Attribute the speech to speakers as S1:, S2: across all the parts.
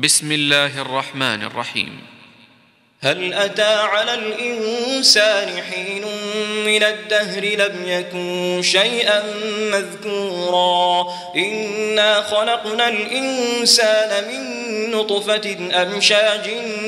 S1: بسم الله الرحمن الرحيم.
S2: هل أتى على الإنسان حين من الدهر لم يكن شيئا مذكورا إنا خلقنا الإنسان من نطفة أمشاج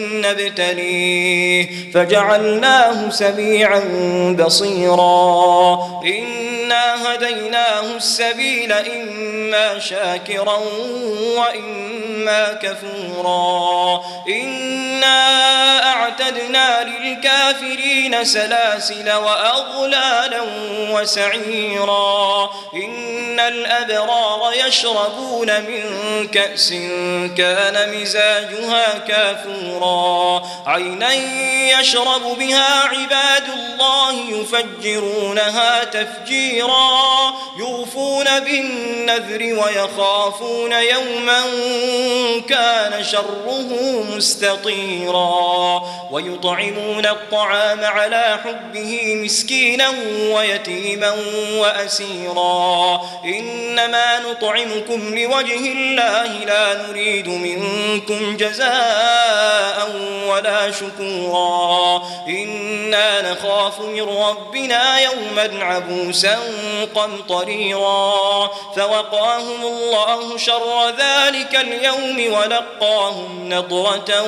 S2: نبتليه فجعلناه سميعا بصيرا إنا هديناه السبيل إما شاكرا وإما كفورا إنا أعتدنا للكافرين سلاسل وأغلالا وسعيرا إن الأبرار يشربون من كأس كان مزاجها كافورا عينا يشرب بها عباد الله يفجرونها تفجيرا يوفون بالنذر ويخافون يوما كان شره مستطيرا ويطعمون الطعام على حبه مسكينا ويتيما وأسيرا إنما نطعمكم لوجه الله لا نريد منكم جزاء ولا شكورا إنا نخاف من ربنا يوما عبوسا قمطريرا فوقاهم الله شر ذلك اليوم ولقاهم نضرة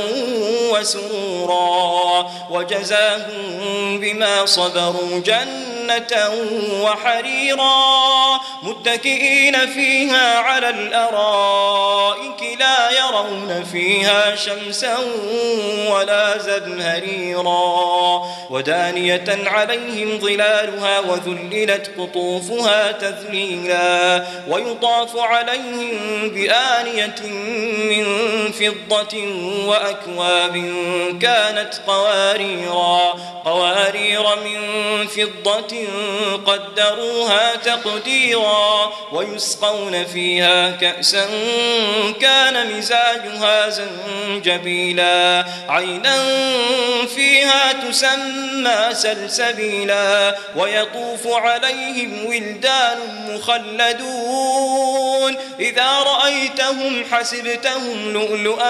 S2: وسرورا وجزاهم بما صبروا جنة وحريرا متكئين فيها على الأرائك لا يرون فيها شمسا ولا زمهريرا ودانية عليهم ظلالها وذللت قطوفها تذليلا ويطاف عليهم بآنية من فضة وأكواب كانت قوارير من فضة قدروها تقديرا ويسقون فيها كأسا كان مزاجها زنجبيلا عينا فيها تسمى سلسبيلا ويطوف عليهم ولدان مخلدون إذا رأيتهم حسبتهم لؤلؤا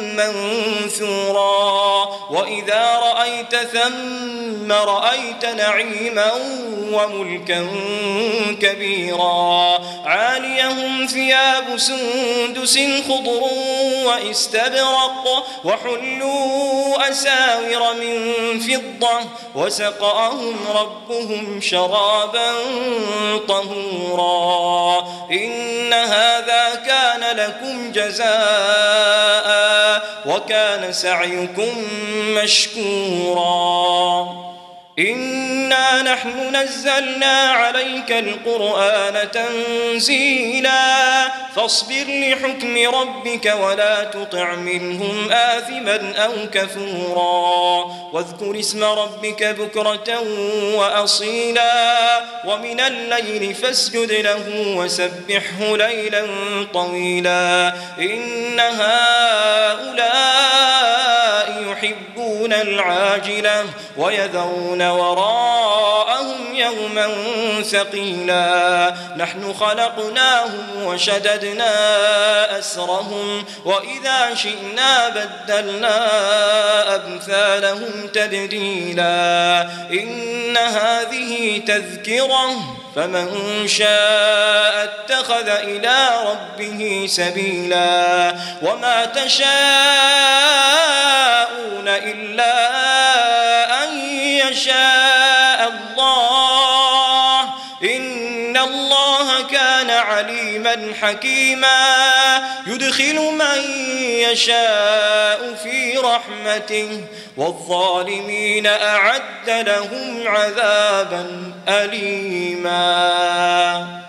S2: منثورا وإذا رأيت ثم رأيت نعيما وملكا كبيرا عاليهم ثياب سندس خضر واستبرق وحلوا أساور من فضة وسقاهم ربهم شرابا طهورا إن هذا كان لكم جزاء وكان سعيكم مشكورا إنا نحن نزلنا عليك القرآن تنزيلا فاصبر لحكم ربك ولا تطع منهم آثما أو كفورا واذكر اسم ربك بكرة وأصيلا ومن الليل فاسجد له وسبحه ليلا طويلا إن هؤلاء يحبون العاجلة ويذرون وراءهم يوما ثقيلا نحن خلقناهم وشددنا أسرهم وإذا شئنا بدلنا أمثالهم تبديلا إن هذه تذكرة فمن شاء اتخذ إلى ربه سبيلا وما تشاءون إلا أن يشاء الله إن الله كان عليما حكيما يدخل من يشاء في رحمته والظالمين أعد لهم عذابا أليما.